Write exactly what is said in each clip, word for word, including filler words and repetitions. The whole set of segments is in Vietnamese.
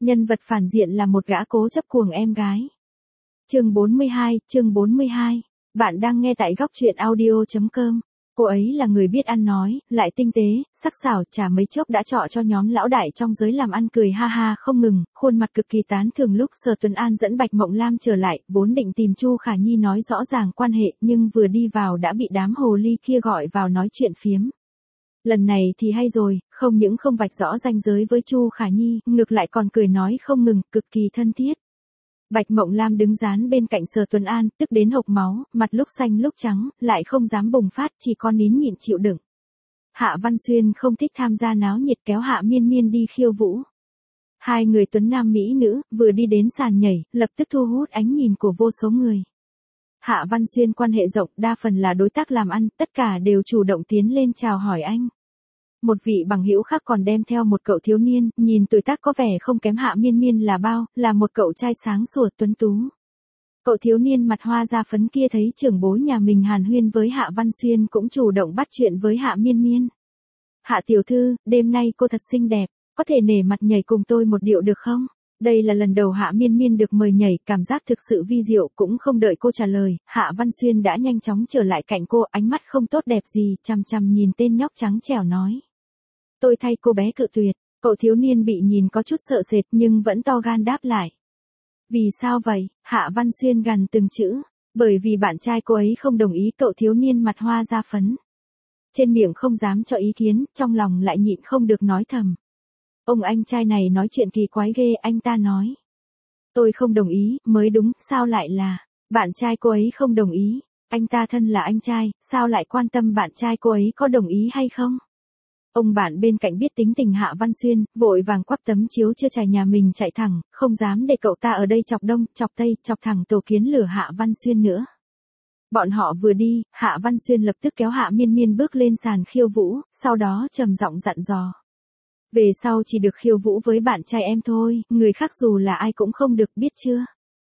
Nhân vật phản diện là một gã cố chấp cuồng em gái. Chương bốn mươi hai, chương bốn mươi hai. Bạn đang nghe tại góc truyện audio chấm com. Cô ấy là người biết ăn nói, lại tinh tế, sắc sảo, chả mấy chốc đã trọ cho nhóm lão đại trong giới làm ăn cười ha ha không ngừng, khuôn mặt cực kỳ tán thưởng lúc Sở Tuấn An dẫn Bạch Mộng Lam trở lại, vốn định tìm Chu Khả Nhi nói rõ ràng quan hệ, nhưng vừa đi vào đã bị đám hồ ly kia gọi vào nói chuyện phiếm. Lần này thì hay rồi, không những không vạch rõ ranh giới với Chu Khả Nhi, ngược lại còn cười nói không ngừng, cực kỳ thân thiết. Bạch Mộng Lam đứng dán bên cạnh Sở Tuấn An, tức đến hộc máu, mặt lúc xanh lúc trắng, lại không dám bùng phát, chỉ có nín nhịn chịu đựng. Hạ Văn Xuyên không thích tham gia náo nhiệt kéo Hạ Miên Miên đi khiêu vũ. Hai người tuấn nam mỹ nữ, vừa đi đến sàn nhảy, lập tức thu hút ánh nhìn của vô số người. Hạ Văn Xuyên quan hệ rộng, đa phần là đối tác làm ăn, tất cả đều chủ động tiến lên chào hỏi anh. Một vị bằng hữu khác còn đem theo một cậu thiếu niên, nhìn tuổi tác có vẻ không kém Hạ Miên Miên là bao, là một cậu trai sáng sủa tuấn tú. Cậu thiếu niên mặt hoa da phấn kia thấy trưởng bối nhà mình hàn huyên với Hạ Văn Xuyên cũng chủ động bắt chuyện với Hạ Miên Miên. Hạ tiểu thư, đêm nay cô thật xinh đẹp, có thể nể mặt nhảy cùng tôi một điệu được không? Đây là lần đầu Hạ Miên Miên được mời nhảy, cảm giác thực sự vi diệu, cũng không đợi cô trả lời, Hạ Văn Xuyên đã nhanh chóng trở lại cạnh cô, ánh mắt không tốt đẹp gì, chằm chằm nhìn tên nhóc trắng trẻo nói. Tôi thay cô bé cự tuyệt, cậu thiếu niên bị nhìn có chút sợ sệt nhưng vẫn to gan đáp lại. Vì sao vậy? Hạ Văn Xuyên gằn từng chữ, bởi vì bạn trai cô ấy không đồng ý, cậu thiếu niên mặt hoa da phấn. Trên miệng không dám cho ý kiến, trong lòng lại nhịn không được nói thầm. Ông anh trai này nói chuyện kỳ quái ghê, anh ta nói. Tôi không đồng ý, mới đúng, sao lại là, bạn trai cô ấy không đồng ý, anh ta thân là anh trai, sao lại quan tâm bạn trai cô ấy có đồng ý hay không? Ông bạn bên cạnh biết tính tình Hạ Văn Xuyên, vội vàng quắp tấm chiếu chưa trải nhà mình chạy thẳng, không dám để cậu ta ở đây chọc đông, chọc tây, chọc thẳng tổ kiến lửa Hạ Văn Xuyên nữa. Bọn họ vừa đi, Hạ Văn Xuyên lập tức kéo Hạ Miên Miên bước lên sàn khiêu vũ, sau đó trầm giọng dặn dò. Về sau chỉ được khiêu vũ với bạn trai em thôi, người khác dù là ai cũng không được, biết chưa?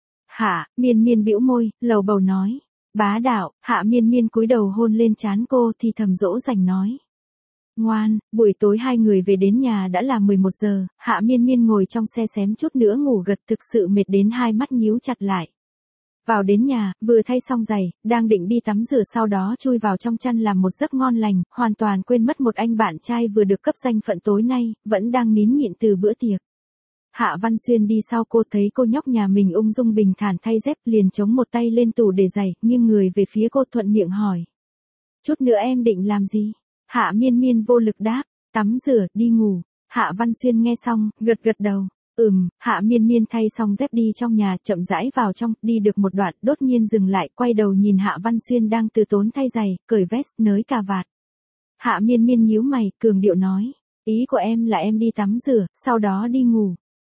Hạ Miên Miên bĩu môi, lầu bầu nói. Bá đạo. Hạ Miên Miên cúi đầu hôn lên trán cô thì thầm dỗ dành nói. Ngoan, buổi tối hai người về đến nhà đã là mười một giờ, Hạ Miên Miên ngồi trong xe xém chút nữa ngủ gật, thực sự mệt đến hai mắt nhíu chặt lại. Vào đến nhà, vừa thay xong giày, đang định đi tắm rửa sau đó chui vào trong chăn làm một giấc ngon lành, hoàn toàn quên mất một anh bạn trai vừa được cấp danh phận tối nay, vẫn đang nín nhịn từ bữa tiệc. Hạ Văn Xuyên đi sau cô, thấy cô nhóc nhà mình ung dung bình thản thay dép, liền chống một tay lên tủ để giày, nghiêng người về phía cô thuận miệng hỏi. Chút nữa em định làm gì? Hạ Miên Miên vô lực đáp, tắm rửa, đi ngủ. Hạ Văn Xuyên nghe xong, gật gật đầu. Ừm, Hạ Miên Miên thay xong dép đi trong nhà, chậm rãi vào trong, đi được một đoạn, đột nhiên dừng lại, quay đầu nhìn Hạ Văn Xuyên đang từ tốn thay giày, cởi vest, nới cà vạt. Hạ Miên Miên nhíu mày, cường điệu nói, ý của em là em đi tắm rửa, sau đó đi ngủ.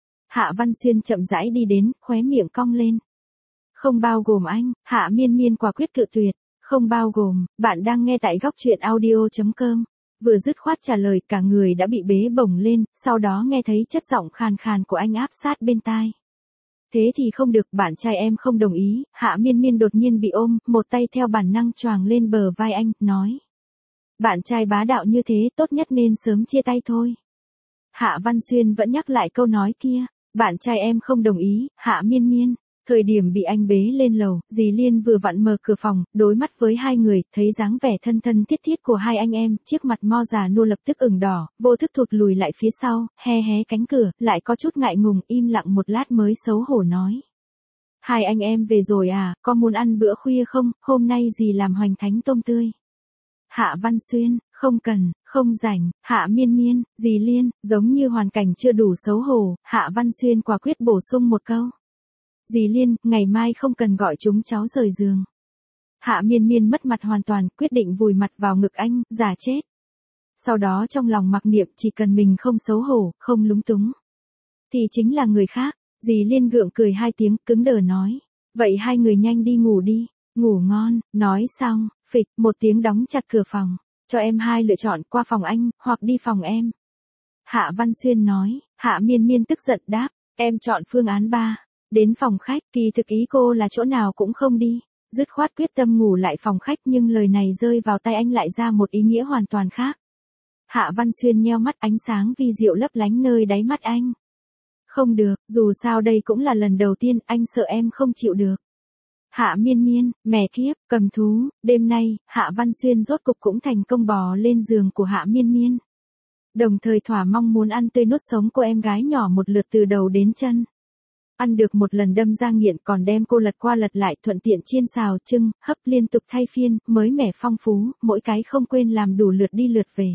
Hạ Văn Xuyên chậm rãi đi đến, khóe miệng cong lên. Không bao gồm anh. Hạ Miên Miên quả quyết cự tuyệt. Không bao gồm. Bạn đang nghe tại góc truyện audio chấm com. Vừa dứt khoát trả lời, cả người đã bị bế bổng lên, sau đó nghe thấy chất giọng khàn khàn của anh áp sát bên tai. Thế thì không được, bạn trai em không đồng ý. Hạ Miên Miên đột nhiên bị ôm, một tay theo bản năng choàng lên bờ vai anh, nói. Bạn trai bá đạo như thế, tốt nhất nên sớm chia tay thôi. Hạ Văn Xuyên vẫn nhắc lại câu nói kia. Bạn trai em không đồng ý. Hạ Miên Miên. Thời điểm bị anh bế lên lầu, dì Liên vừa vặn mở cửa phòng, đối mắt với hai người, thấy dáng vẻ thân thân thiết thiết của hai anh em, chiếc mặt mo già nua lập tức ửng đỏ, vô thức thụt lùi lại phía sau, hé hé cánh cửa, lại có chút ngại ngùng, im lặng một lát mới xấu hổ nói. Hai anh em về rồi à, có muốn ăn bữa khuya không, hôm nay dì làm hoành thánh tôm tươi. Hạ Văn Xuyên, không cần, không rảnh. Hạ Miên Miên, dì Liên, giống như hoàn cảnh chưa đủ xấu hổ, Hạ Văn Xuyên quả quyết bổ sung một câu. Dì Liên, ngày mai không cần gọi chúng cháu rời giường. Hạ Miên Miên mất mặt hoàn toàn, quyết định vùi mặt vào ngực anh, giả chết. Sau đó trong lòng mặc niệm, chỉ cần mình không xấu hổ, không lúng túng, thì chính là người khác. Dì Liên gượng cười hai tiếng, cứng đờ nói. Vậy hai người nhanh đi ngủ đi, ngủ ngon. Nói xong, phịch, một tiếng đóng chặt cửa phòng. Cho em hai lựa chọn, qua phòng anh, hoặc đi phòng em. Hạ Văn Xuyên nói. Hạ Miên Miên tức giận đáp. Em chọn phương án ba. Đến phòng khách, kỳ thực ý cô là chỗ nào cũng không đi. Dứt khoát quyết tâm ngủ lại phòng khách, nhưng lời này rơi vào tay anh lại ra một ý nghĩa hoàn toàn khác. Hạ Văn Xuyên nheo mắt, ánh sáng vi diệu lấp lánh nơi đáy mắt anh. Không được, dù sao đây cũng là lần đầu tiên, anh sợ em không chịu được. Hạ Miên Miên, mẹ kiếp, cầm thú, đêm nay, Hạ Văn Xuyên rốt cục cũng thành công bò lên giường của Hạ Miên Miên. Đồng thời thỏa mong muốn ăn tươi nuốt sống cô em gái nhỏ một lượt từ đầu đến chân. Ăn được một lần đâm ra nghiện còn đem cô lật qua lật lại thuận tiện chiên xào trưng, hấp liên tục thay phiên, mới mẻ phong phú, mỗi cái không quên làm đủ lượt đi lượt về.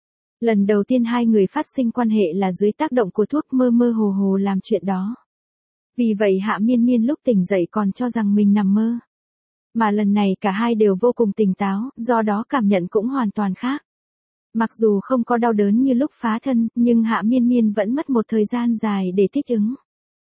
Lần đầu tiên hai người phát sinh quan hệ là dưới tác động của thuốc mơ mơ hồ hồ làm chuyện đó. Vì vậy Hạ Miên Miên lúc tỉnh dậy còn cho rằng mình nằm mơ. Mà lần này cả hai đều vô cùng tỉnh táo, do đó cảm nhận cũng hoàn toàn khác. Mặc dù không có đau đớn như lúc phá thân, nhưng Hạ Miên Miên vẫn mất một thời gian dài để thích ứng.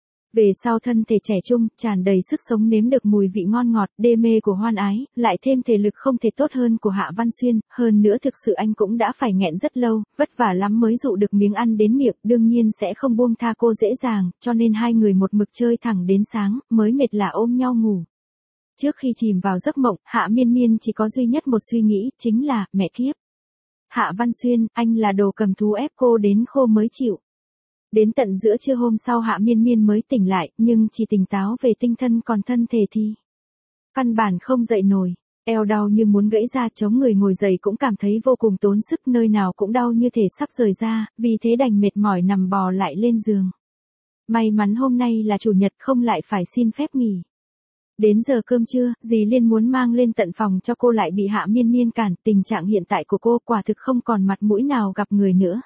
Về sau thân thể trẻ trung, tràn đầy sức sống nếm được mùi vị ngon ngọt, đê mê của hoan ái, lại thêm thể lực không thể tốt hơn của Hạ Văn Xuyên, hơn nữa thực sự anh cũng đã phải nghẹn rất lâu, vất vả lắm mới dụ được miếng ăn đến miệng, đương nhiên sẽ không buông tha cô dễ dàng, cho nên hai người một mực chơi thẳng đến sáng, mới mệt lả ôm nhau ngủ. Trước khi chìm vào giấc mộng, Hạ Miên Miên chỉ có duy nhất một suy nghĩ, chính là, mẹ kiếp. Hạ Văn Xuyên, anh là đồ cầm thú ép cô đến khô mới chịu. Đến tận giữa trưa hôm sau Hạ Miên Miên mới tỉnh lại, nhưng chỉ tỉnh táo về tinh thần còn thân thể thì căn bản không dậy nổi, eo đau như muốn gãy ra, chống người ngồi dậy cũng cảm thấy vô cùng tốn sức, nơi nào cũng đau như thể sắp rời ra, vì thế đành mệt mỏi nằm bò lại lên giường. May mắn hôm nay là chủ nhật không lại phải xin phép nghỉ. Đến giờ cơm trưa, dì Liên muốn mang lên tận phòng cho cô lại bị Hạ Miên Miên cản, tình trạng hiện tại của cô quả thực không còn mặt mũi nào gặp người nữa.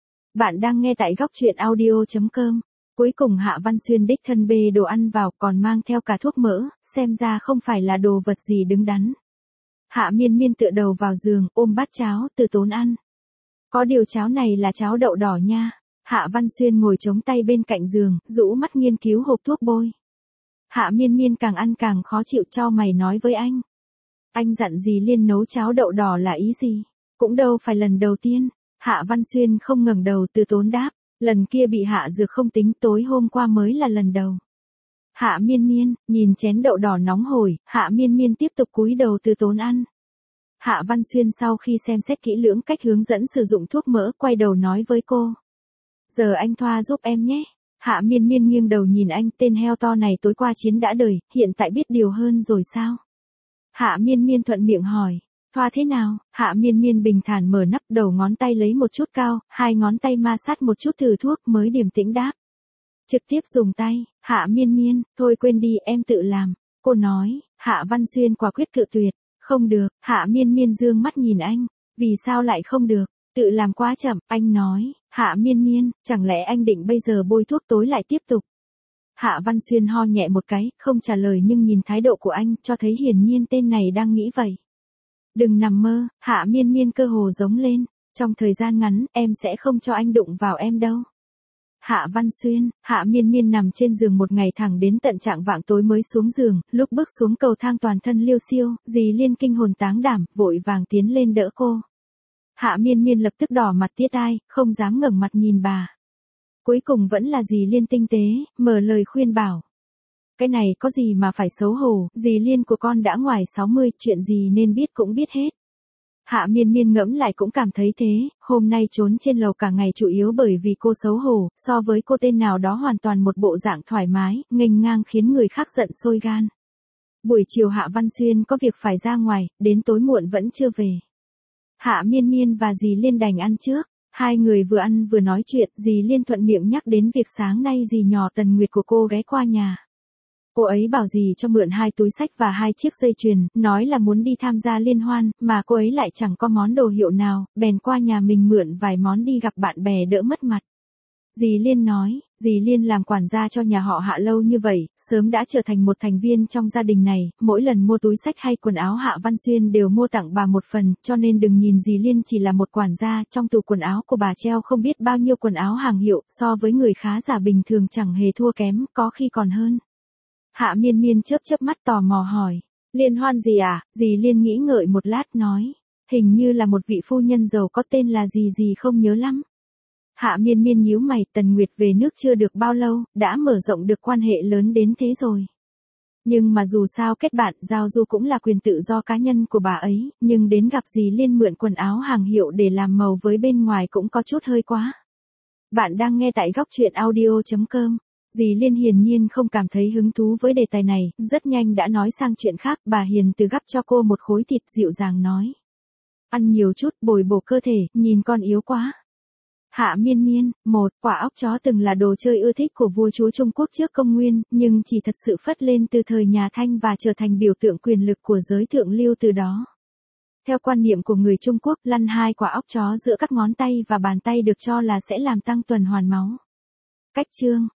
Bạn đang nghe tại góc truyện audio chấm com. Cuối cùng Hạ Văn Xuyên đích thân bê đồ ăn vào còn mang theo cả thuốc mỡ, xem ra không phải là đồ vật gì đứng đắn. Hạ Miên Miên tựa đầu vào giường, ôm bát cháo, từ tốn ăn. Có điều cháo này là cháo đậu đỏ nha. Hạ Văn Xuyên ngồi chống tay bên cạnh giường, rũ mắt nghiên cứu hộp thuốc bôi. Hạ Miên Miên càng ăn càng khó chịu, chau mày nói với anh. Anh dặn dì Liên nấu cháo đậu đỏ là ý gì? Cũng đâu phải lần đầu tiên. Hạ Văn Xuyên không ngẩng đầu, từ tốn đáp, lần kia bị hạ dược không tính, tối hôm qua mới là lần đầu. Hạ Miên Miên, nhìn chén đậu đỏ nóng hổi, Hạ Miên Miên tiếp tục cúi đầu từ tốn ăn. Hạ Văn Xuyên sau khi xem xét kỹ lưỡng cách hướng dẫn sử dụng thuốc mỡ, quay đầu nói với cô. Giờ anh thoa giúp em nhé. Hạ Miên Miên nghiêng đầu nhìn anh, tên heo to này tối qua chiến đã đời, hiện tại biết điều hơn rồi sao? Hạ Miên Miên thuận miệng hỏi. Thoa thế nào? Hạ Miên Miên bình thản mở nắp, đầu ngón tay lấy một chút cao, hai ngón tay ma sát một chút thử thuốc mới điềm tĩnh đáp. Trực tiếp dùng tay. Hạ Miên Miên, thôi quên đi, em tự làm. Cô nói. Hạ Văn Xuyên quả quyết cự tuyệt. Không được. Hạ Miên Miên dương mắt nhìn anh. Vì sao lại không được? Tự làm quá chậm, anh nói. Hạ Miên Miên, chẳng lẽ anh định bây giờ bôi thuốc tối lại tiếp tục? Hạ Văn Xuyên ho nhẹ một cái, không trả lời, nhưng nhìn thái độ của anh, cho thấy hiển nhiên tên này đang nghĩ vậy. Đừng nằm mơ. Hạ Miên Miên cơ hồ giống lên. Trong thời gian ngắn, em sẽ không cho anh đụng vào em đâu. Hạ Văn Xuyên. Hạ Miên Miên nằm trên giường một ngày thẳng đến tận trạng vạng tối mới xuống giường, lúc bước xuống cầu thang toàn thân liêu xiêu, dì Liên kinh hồn táng đảm, vội vàng tiến lên đỡ cô. Hạ Miên Miên lập tức đỏ mặt tía tai, không dám ngẩng mặt nhìn bà. Cuối cùng vẫn là dì Liên tinh tế, mở lời khuyên bảo. Cái này có gì mà phải xấu hổ, dì Liên của con đã ngoài sáu mươi, chuyện gì nên biết cũng biết hết. Hạ Miên Miên ngẫm lại cũng cảm thấy thế, hôm nay trốn trên lầu cả ngày chủ yếu bởi vì cô xấu hổ, so với cô tên nào đó hoàn toàn một bộ dạng thoải mái, nghênh ngang khiến người khác giận sôi gan. Buổi chiều Hạ Văn Xuyên có việc phải ra ngoài, đến tối muộn vẫn chưa về. Hạ Miên Miên và dì Liên đành ăn trước. Hai người vừa ăn vừa nói chuyện, dì Liên thuận miệng nhắc đến việc sáng nay dì nhỏ Tần Nguyệt của cô ghé qua nhà. Cô ấy bảo dì cho mượn hai túi xách và hai chiếc dây chuyền, nói là muốn đi tham gia liên hoan, mà cô ấy lại chẳng có món đồ hiệu nào, bèn qua nhà mình mượn vài món đi gặp bạn bè đỡ mất mặt. Dì Liên nói, dì Liên làm quản gia cho nhà họ Hạ lâu như vậy, sớm đã trở thành một thành viên trong gia đình này, mỗi lần mua túi xách hay quần áo Hạ Văn Xuyên đều mua tặng bà một phần, cho nên đừng nhìn dì Liên chỉ là một quản gia, trong tủ quần áo của bà treo không biết bao nhiêu quần áo hàng hiệu, so với người khá giả bình thường chẳng hề thua kém, có khi còn hơn. Hạ Miên Miên chớp chớp mắt tò mò hỏi, liên hoan gì à? Dì Liên nghĩ ngợi một lát nói, hình như là một vị phu nhân giàu có tên là gì gì không nhớ lắm. Hạ Miên Miên nhíu mày, Tần Nguyệt về nước chưa được bao lâu, đã mở rộng được quan hệ lớn đến thế rồi. Nhưng mà dù sao kết bạn, giao du cũng là quyền tự do cá nhân của bà ấy, nhưng đến gặp dì Liên mượn quần áo hàng hiệu để làm màu với bên ngoài cũng có chút hơi quá. Bạn đang nghe tại góc chuyện audio chấm com. Dì Liên hiển nhiên không cảm thấy hứng thú với đề tài này, rất nhanh đã nói sang chuyện khác. Bà Hiền từ gắp cho cô một khối thịt dịu dàng nói. Ăn nhiều chút, bồi bổ cơ thể, nhìn con yếu quá. Hạ Miên Miên, một, quả óc chó từng là đồ chơi ưa thích của vua chúa Trung Quốc trước công nguyên, nhưng chỉ thật sự phất lên từ thời nhà Thanh và trở thành biểu tượng quyền lực của giới thượng lưu từ đó. Theo quan niệm của người Trung Quốc, lăn hai quả óc chó giữa các ngón tay và bàn tay được cho là sẽ làm tăng tuần hoàn máu. Cách chương